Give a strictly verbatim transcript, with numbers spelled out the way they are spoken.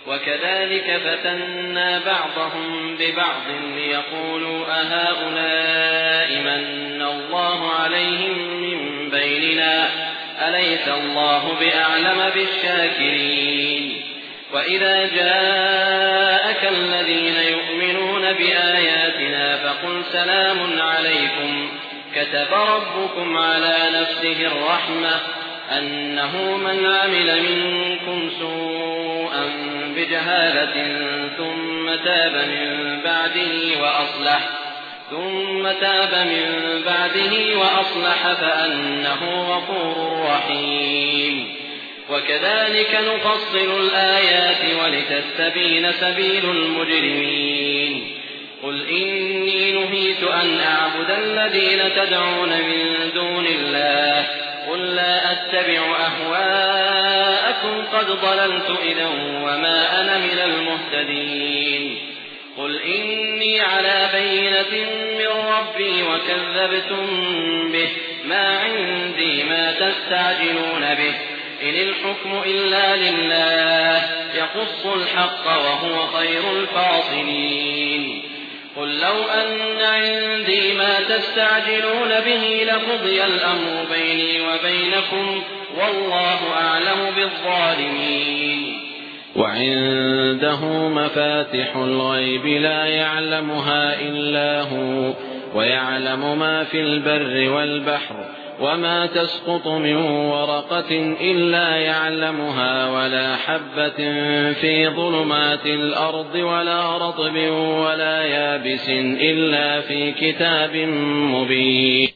وكذلك فتنا بعضهم ببعض ليقولوا أهؤلاء من الله عليهم من بيننا أليس الله بأعلم بالشاكرين. وإذا جاءك الذين يؤمنون بآياتنا فقل سلام عليكم كتب ربكم على نفسه الرحمة أنه من عمل منكم سوءا بجهالة ثم تاب من بعده وأصلح ثم تاب من بعده وأصلح فأنه غفور رحيم. وكذلك نفصل الآيات ولتستبين سبيل المجرمين. قل إني نهيت أن أعبد الذين تدعون من دون الله قل لا أتبع أهواءكم قد ضللت إذا وما أنا من المهتدين. قل إني على بينة من ربي وكذبتم به ما عندي ما تستعجلون به إن الحكم إلا لله يقص الحق وهو خير الفاصلين. قل لو أن عندي ما تستعجلون به لقضي الأمر بيني وبينكم والله أعلم بالظالمين. وعنده مفاتح الغيب لا يعلمها إلا هو ويعلم ما في البر والبحر وما تسقط من ورقة إلا يعلمها ولا حبة في ظلمات الأرض ولا رطب ولا يابس إلا في كتاب مبين.